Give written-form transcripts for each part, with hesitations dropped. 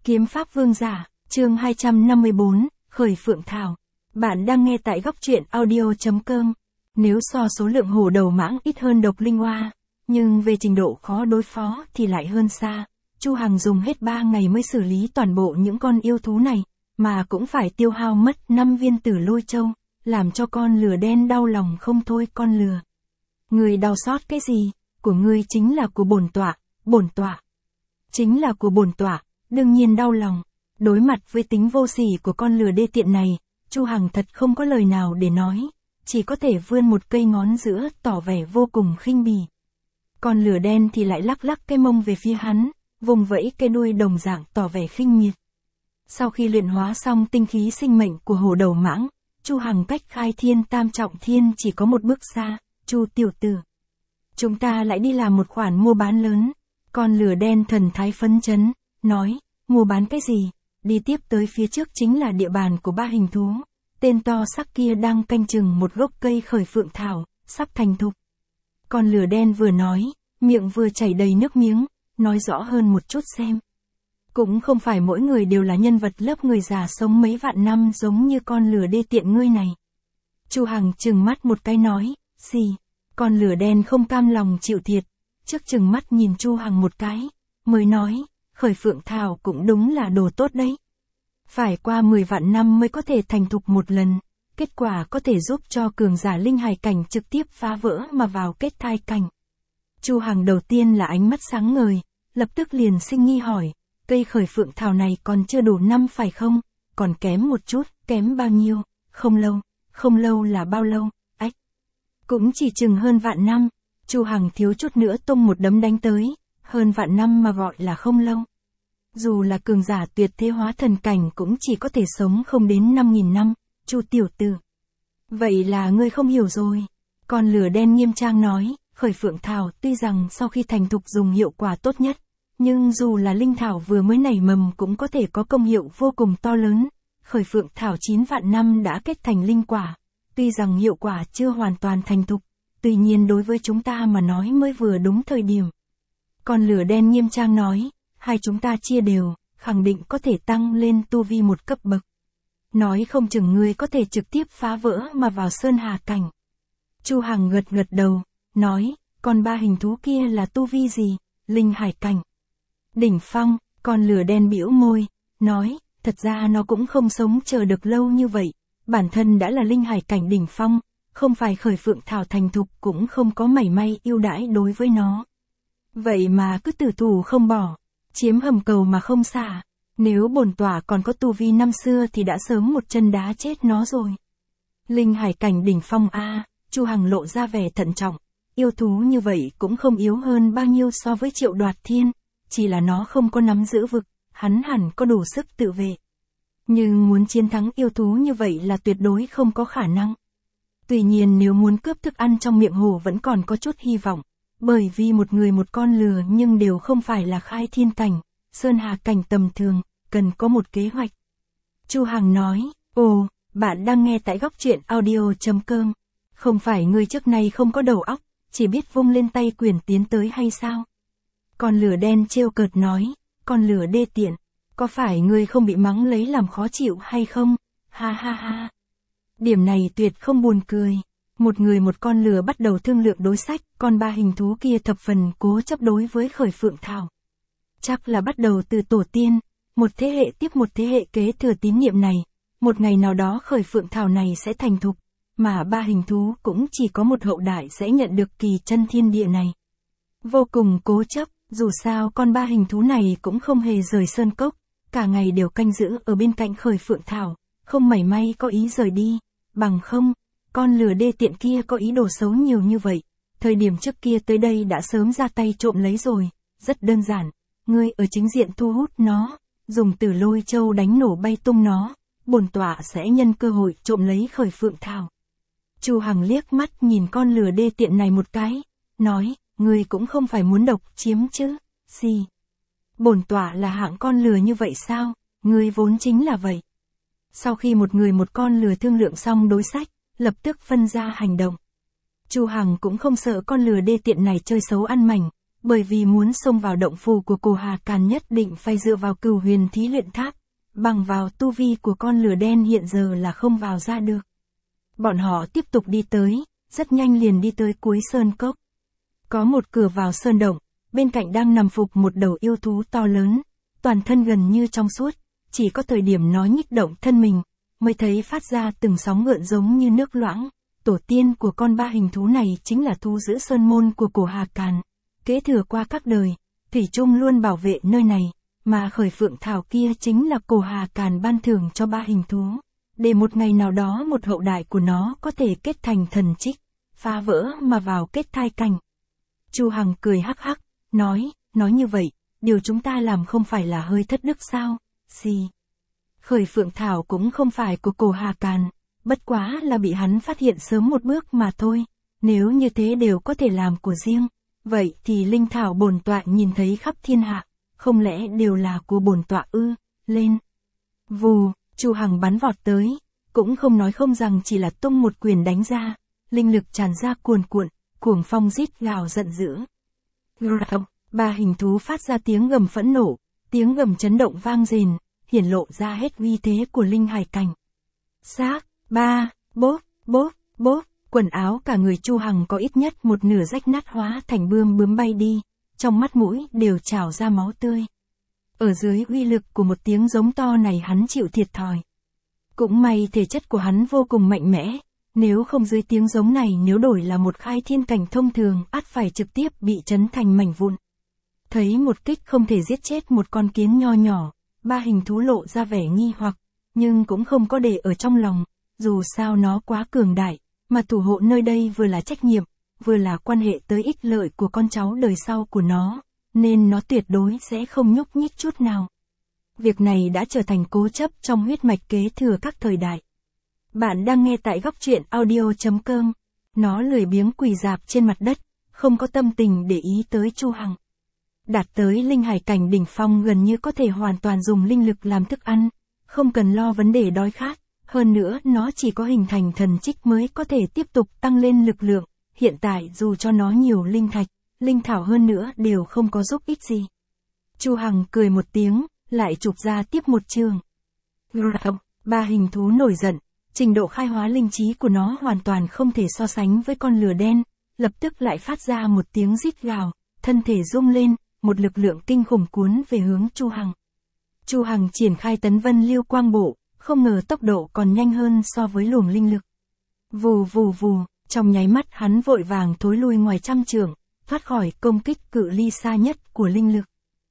Kiếm pháp vương giả, chương 254, Khởi Phượng Thảo. Bạn đang nghe tại góc truyện audio.com. Nếu so số lượng hổ đầu mãng ít hơn độc linh oa, nhưng về trình độ khó đối phó thì lại hơn xa. Chu Hằng dùng hết 3 ngày mới xử lý toàn bộ những con yêu thú này, mà cũng phải tiêu hao mất 5 viên tử lôi châu, làm cho con lừa đen đau lòng không thôi. Con lừa, người đau xót cái gì? Của ngươi chính là của bổn tọa chính là của bổn tọa, đương nhiên đau lòng. Đối mặt với tính vô sỉ của con lừa đê tiện này, Chu Hằng thật không có lời nào để nói, chỉ có thể vươn một cây ngón giữa tỏ vẻ vô cùng khinh bỉ. Con lừa đen thì lại lắc lắc cái mông về phía hắn, vùng vẫy cái đuôi đồng dạng tỏ vẻ khinh miệt. Sau khi luyện hóa xong tinh khí sinh mệnh của hổ đầu mãng, Chu Hằng cách khai thiên tam trọng thiên chỉ có một bước xa. Chu tiểu tử, chúng ta lại đi làm một khoản mua bán lớn. Con lừa đen thần thái phấn chấn, nói, mua bán cái gì? Đi tiếp tới phía trước chính là địa bàn của 3 hình thú. Tên to xác kia đang canh chừng một gốc cây khởi phượng thảo, sắp thành thục. Con lừa đen vừa nói, miệng vừa chảy đầy nước miếng, nói rõ hơn một chút xem. Cũng không phải mỗi người đều là nhân vật lớp người già sống mấy vạn năm giống như con lừa đê tiện ngươi này. Chu Hằng trừng mắt một cái nói, xì. Con lừa đen không cam lòng chịu thiệt, trước trừng mắt nhìn Chu Hằng một cái, mới nói, khởi phượng thảo cũng đúng là đồ tốt đấy. Phải qua 10 vạn năm mới có thể thành thục một lần, kết quả có thể giúp cho cường giả linh hài cảnh trực tiếp phá vỡ mà vào kết thai cảnh. Chu Hằng đầu tiên là ánh mắt sáng ngời, lập tức liền sinh nghi hỏi, cây khởi phượng thảo này còn chưa đủ năm phải không? Còn kém một chút, kém bao nhiêu? Không lâu là bao lâu? Ách, cũng chỉ chừng hơn vạn năm. Chu Hằng thiếu chút nữa tung một đấm đánh tới, hơn vạn năm mà gọi là không lâu. Dù là cường giả tuyệt thế hóa thần cảnh cũng chỉ có thể sống không đến 5.000 năm, Chu tiểu tử. Vậy là ngươi không hiểu rồi. Con lửa đen nghiêm trang nói, khởi phượng thảo tuy rằng sau khi thành thục dùng hiệu quả tốt nhất, nhưng dù là linh thảo vừa mới nảy mầm cũng có thể có công hiệu vô cùng to lớn. Khởi phượng thảo 9 vạn năm đã kết thành linh quả, tuy rằng hiệu quả chưa hoàn toàn thành thục, tuy nhiên đối với chúng ta mà nói mới vừa đúng thời điểm. Con lửa đen nghiêm trang nói, hai chúng ta chia đều, khẳng định có thể tăng lên tu vi một cấp bậc. Nói không chừng ngươi có thể trực tiếp phá vỡ mà vào sơn hà cảnh. Chu Hằng gật đầu, nói, còn 3 hình thú kia là tu vi gì? Linh hải cảnh. Đỉnh phong. Con lửa đen bĩu môi, nói, thật ra nó cũng không sống chờ được lâu như vậy, bản thân đã là linh hải cảnh đỉnh phong, không phải khởi phượng thảo thành thục cũng không có mảy may ưu đãi đối với nó. Vậy mà cứ tử thủ không bỏ, chiếm hầm cầu mà không xả. Nếu bổn tọa còn có tu vi năm xưa thì đã sớm một chân đá chết nó rồi. Linh hải cảnh đỉnh phong a. Chu Hằng lộ ra vẻ thận trọng, yêu thú như vậy cũng không yếu hơn bao nhiêu so với Triệu Đoạt Thiên, chỉ là nó không có nắm giữ vực, hắn hẳn có đủ sức tự vệ. Nhưng muốn chiến thắng yêu thú như vậy là tuyệt đối không có khả năng. Tuy nhiên nếu muốn cướp thức ăn trong miệng hổ vẫn còn có chút hy vọng, bởi vì một người một con lừa nhưng đều không phải là khai thiên cảnh, sơn hà cảnh tầm thường, cần có một kế hoạch. Chu Hằng nói, ồ, bạn đang nghe tại góc truyện audio.com, không phải ngươi trước nay không có đầu óc, chỉ biết vung lên tay quyền tiến tới hay sao? Con lửa đen trêu cợt nói, con lửa đê tiện, có phải ngươi không bị mắng lấy làm khó chịu hay không? Ha ha ha. Điểm này tuyệt không buồn cười. Một người một con lừa bắt đầu thương lượng đối sách, còn 3 hình thú kia thập phần cố chấp đối với khởi phượng thảo. Chắc là bắt đầu từ tổ tiên, một thế hệ tiếp một thế hệ kế thừa tín niệm này, một ngày nào đó khởi phượng thảo này sẽ thành thục, mà 3 hình thú cũng chỉ có một hậu đại sẽ nhận được kỳ chân thiên địa này. Vô cùng cố chấp, dù sao con 3 hình thú này cũng không hề rời sơn cốc, cả ngày đều canh giữ ở bên cạnh khởi phượng thảo, không mảy may có ý rời đi, bằng không, con lừa đê tiện kia có ý đồ xấu nhiều như vậy, thời điểm trước kia tới đây đã sớm ra tay trộm lấy rồi, rất đơn giản, ngươi ở chính diện thu hút nó, dùng tử lôi châu đánh nổ bay tung nó, bổn tọa sẽ nhân cơ hội trộm lấy khởi phượng thảo. Chu Hằng liếc mắt nhìn con lừa đê tiện này một cái, nói, ngươi cũng không phải muốn độc chiếm chứ, gì? Bổn tọa là hạng con lừa như vậy sao? Ngươi vốn chính là vậy. Sau khi một người một con lừa thương lượng xong đối sách, lập tức phân ra hành động. Chu Hằng cũng không sợ con lừa đê tiện này chơi xấu ăn mảnh, bởi vì muốn xông vào động phủ của Cổ Hà Càn nhất định phải dựa vào Cửu Huyền Thí Luyện Tháp, bằng vào tu vi của con lửa đen hiện giờ là không vào ra được. Bọn họ tiếp tục đi tới, rất nhanh liền đi tới cuối sơn cốc. Có một cửa vào sơn động, bên cạnh đang nằm phục một đầu yêu thú to lớn, toàn thân gần như trong suốt, chỉ có thời điểm nó nhích động thân mình, mới thấy phát ra từng sóng gợn giống như nước loãng. Tổ tiên của con ba hình thú này chính là thú giữ sơn môn của Cổ Hà Càn, kế thừa qua các đời, thủy chung luôn bảo vệ nơi này, mà khởi phượng thảo kia chính là Cổ Hà Càn ban thưởng cho ba hình thú, để một ngày nào đó một hậu đại của nó có thể kết thành thần trích, phá vỡ mà vào kết thai cảnh. Chu Hằng cười hắc hắc, nói như vậy, điều chúng ta làm không phải là hơi thất đức sao? Gì? Khởi phượng thảo cũng không phải của Cổ Hà Càn, bất quá là bị hắn phát hiện sớm một bước mà thôi, nếu như thế đều có thể làm của riêng, vậy thì linh thảo bổn tọa nhìn thấy khắp thiên hạ, không lẽ đều là của bổn tọa ư? Lên. Vù, Chu Hằng bắn vọt tới, cũng không nói không rằng chỉ là tung một quyền đánh ra, linh lực tràn ra cuồn cuộn, cuồng phong rít gào giận dữ. Ba hình thú phát ra tiếng gầm phẫn nộ, tiếng gầm chấn động vang rền, hiển lộ ra hết uy thế của linh hải cảnh. Xác, ba, bốp, bốp, bốp, quần áo cả người Chu Hằng có ít nhất một nửa rách nát hóa thành bươm bướm bay đi, trong mắt mũi đều trào ra máu tươi. Ở dưới uy lực của một tiếng giống to này hắn chịu thiệt thòi. Cũng may thể chất của hắn vô cùng mạnh mẽ, nếu không dưới tiếng giống này nếu đổi là một khai thiên cảnh thông thường ắt phải trực tiếp bị chấn thành mảnh vụn. Thấy một kích không thể giết chết một con kiến nho nhỏ, ba hình thú lộ ra vẻ nghi hoặc, nhưng cũng không có để ở trong lòng, dù sao nó quá cường đại, mà thủ hộ nơi đây vừa là trách nhiệm, vừa là quan hệ tới ích lợi của con cháu đời sau của nó, nên nó tuyệt đối sẽ không nhúc nhích chút nào. Việc này đã trở thành cố chấp trong huyết mạch kế thừa các thời đại. Bạn đang nghe tại góc truyện audio.com. Nó lười biếng quỳ rạp trên mặt đất, không có tâm tình để ý tới Chu Hằng. Đạt tới linh hải cảnh đỉnh phong gần như có thể hoàn toàn dùng linh lực làm thức ăn, không cần lo vấn đề đói khát, hơn nữa nó chỉ có hình thành thần trích mới có thể tiếp tục tăng lên lực lượng, hiện tại dù cho nó nhiều linh thạch, linh thảo hơn nữa đều không có giúp ích gì. Chu Hằng cười một tiếng, lại chụp ra tiếp một trường. Ba hình thú nổi giận, trình độ khai hóa linh trí của nó hoàn toàn không thể so sánh với con lửa đen, lập tức lại phát ra một tiếng rít gào, thân thể rung lên, một lực lượng kinh khủng cuốn về hướng Chu Hằng. Chu Hằng triển khai tấn vân lưu quang bộ, không ngờ tốc độ còn nhanh hơn so với luồng linh lực. Vù vù vù, trong nháy mắt hắn vội vàng thối lui ngoài trăm trượng, thoát khỏi công kích cự ly xa nhất của linh lực.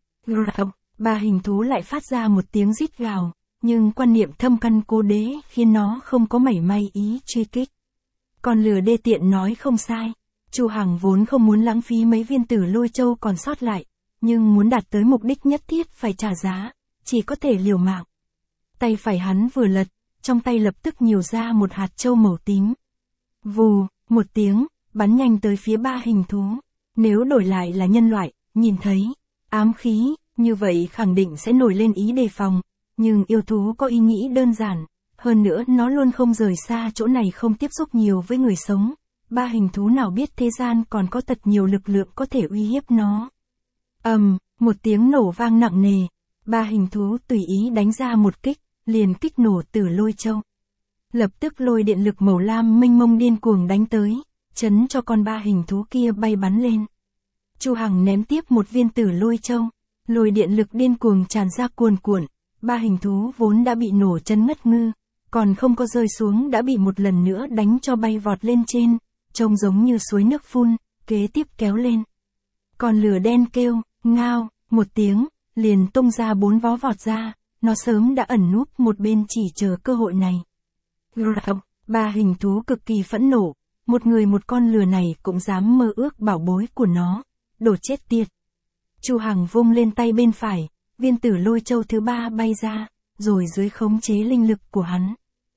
Ba hình thú lại phát ra một tiếng rít gào, nhưng quan niệm thâm căn cố đế khiến nó không có mảy may ý truy kích. Con lừa đê tiện nói không sai, Chu Hằng vốn không muốn lãng phí mấy viên tử lôi châu còn sót lại, nhưng muốn đạt tới mục đích nhất thiết phải trả giá, chỉ có thể liều mạng. Tay phải hắn vừa lật, trong tay lập tức nhiều ra một hạt châu màu tím. Vù, một tiếng, bắn nhanh tới phía ba hình thú. Nếu đổi lại là nhân loại, nhìn thấy ám khí, như vậy khẳng định sẽ nổi lên ý đề phòng, nhưng yêu thú có ý nghĩ đơn giản, hơn nữa nó luôn không rời xa chỗ này không tiếp xúc nhiều với người sống. Ba hình thú nào biết thế gian còn có thật nhiều lực lượng có thể uy hiếp nó. Một tiếng nổ vang nặng nề, ba hình thú tùy ý đánh ra một kích, liền kích nổ tử lôi châu. Lập tức lôi điện lực màu lam mênh mông điên cuồng đánh tới, chấn cho con ba hình thú kia bay bắn lên. Chu Hằng ném tiếp một viên tử lôi châu, lôi điện lực điên cuồng tràn ra cuồn cuộn, ba hình thú vốn đã bị nổ chân ngất ngư, còn không có rơi xuống đã bị một lần nữa đánh cho bay vọt lên trên, trông giống như suối nước phun, kế tiếp kéo lên. Con lửa đen kêu, ngao, một tiếng, liền tung ra 4 vó vọt ra, nó sớm đã ẩn núp một bên chỉ chờ cơ hội này. Ba hình thú cực kỳ phẫn nộ, một người một con lừa này cũng dám mơ ước bảo bối của nó, đồ chết tiệt. Chu Hằng vung lên tay bên phải, viên tử lôi châu thứ 3 bay ra, rồi dưới khống chế linh lực của hắn.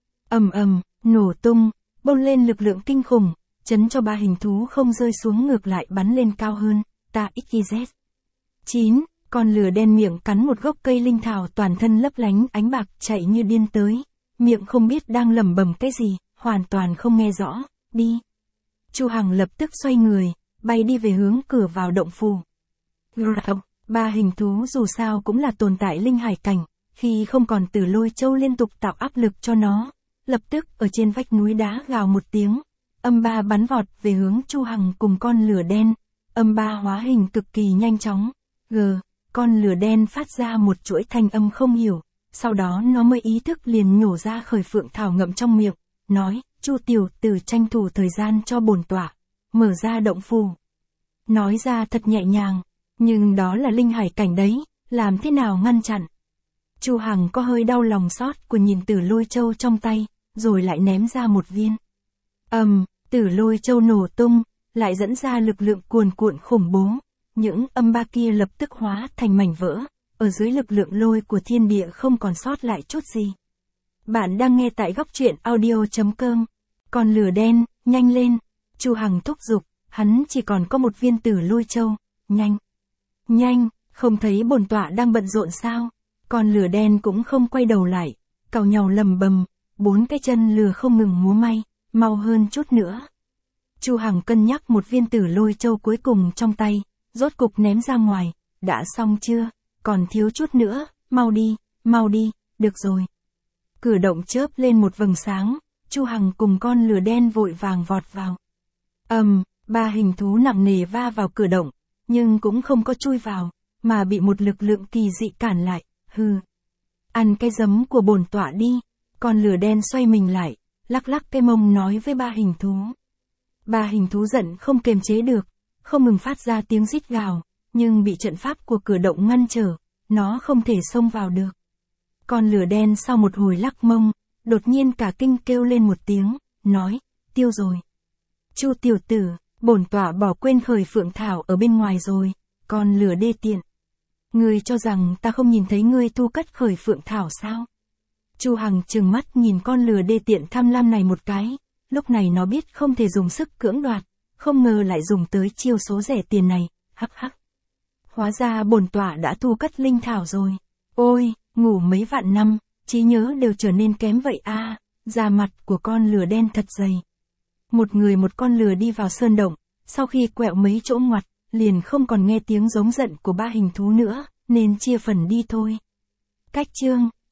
Nổ tung, bông lên lực lượng kinh khủng, chấn cho ba hình thú không rơi xuống ngược lại bắn lên cao hơn, ta XYZ. 9. Con lửa đen miệng cắn một gốc cây linh thảo toàn thân lấp lánh ánh bạc chạy như điên tới, miệng không biết đang lẩm bẩm cái gì, hoàn toàn không nghe rõ, đi. Chu Hằng lập tức xoay người, bay đi về hướng cửa vào động phủ. Ba hình thú dù sao cũng là tồn tại linh hải cảnh, khi không còn Tử Lôi Châu liên tục tạo áp lực cho nó, lập tức ở trên vách núi đá gào một tiếng, âm ba bắn vọt về hướng Chu Hằng cùng con lửa đen, âm ba hóa hình cực kỳ nhanh chóng, con lửa đen phát ra một chuỗi thanh âm không hiểu, sau đó nó mới ý thức liền nhổ ra khởi phượng thảo ngậm trong miệng, nói, Chu tiểu tử tranh thủ thời gian cho bổn tọa, mở ra động phù. Nói ra thật nhẹ nhàng, nhưng đó là linh hải cảnh đấy, làm thế nào ngăn chặn. Chu Hằng có hơi đau lòng xót của nhìn Tử Lôi Châu trong tay, rồi lại ném ra một viên. Tử Lôi Châu nổ tung, lại dẫn ra lực lượng cuồn cuộn khủng bố, những âm ba kia lập tức hóa thành mảnh vỡ, ở dưới lực lượng lôi của thiên địa không còn sót lại chút gì. Bạn đang nghe tại góc truyện audio.com. Con lửa đen, nhanh lên, Chu Hằng thúc giục, hắn chỉ còn có một viên Tử Lôi Châu, nhanh, không thấy bổn tọa đang bận rộn sao? Con lửa đen cũng không quay đầu lại, càu nhàu lầm bầm, 4 cái chân lừa không ngừng múa may, mau hơn chút nữa. Chu Hằng cân nhắc một viên Tử Lôi Châu cuối cùng trong tay, rốt cục ném ra ngoài, đã xong chưa, còn thiếu chút nữa, mau đi, được rồi. Cửa động chớp lên một vầng sáng, Chu Hằng cùng con lửa đen vội vàng vọt vào. Ba hình thú nặng nề va vào cửa động, nhưng cũng không có chui vào, mà bị một lực lượng kỳ dị cản lại, ăn cái giấm của bổn tọa đi. Con lửa đen xoay mình lại, lắc lắc cái mông nói với ba hình thú. Ba hình thú giận không kiềm chế được, không ngừng phát ra tiếng rít gào, nhưng bị trận pháp của cửa động ngăn trở, nó không thể xông vào được. Con lửa đen sau một hồi lắc mông, đột nhiên cả kinh kêu lên một tiếng, nói, tiêu rồi. Chu tiểu tử, bổn tọa bỏ quên khởi phượng thảo ở bên ngoài rồi, con lửa đê tiện. Ngươi cho rằng ta không nhìn thấy ngươi thu cất khởi phượng thảo sao? Chu Hằng trừng mắt nhìn con lửa đê tiện tham lam này một cái, lúc này nó biết không thể dùng sức cưỡng đoạt, không ngờ lại dùng tới chiêu số rẻ tiền này, hắc. Hóa ra bổn tọa đã thu cất linh thảo rồi. Ôi, ngủ mấy vạn năm, trí nhớ đều trở nên kém vậy à, da mặt của con lửa đen thật dày. Một người một con lửa đi vào sơn động, sau khi quẹo mấy chỗ ngoặt, liền không còn nghe tiếng giống giận của ba hình thú nữa, nên chia phần đi thôi. Cách chương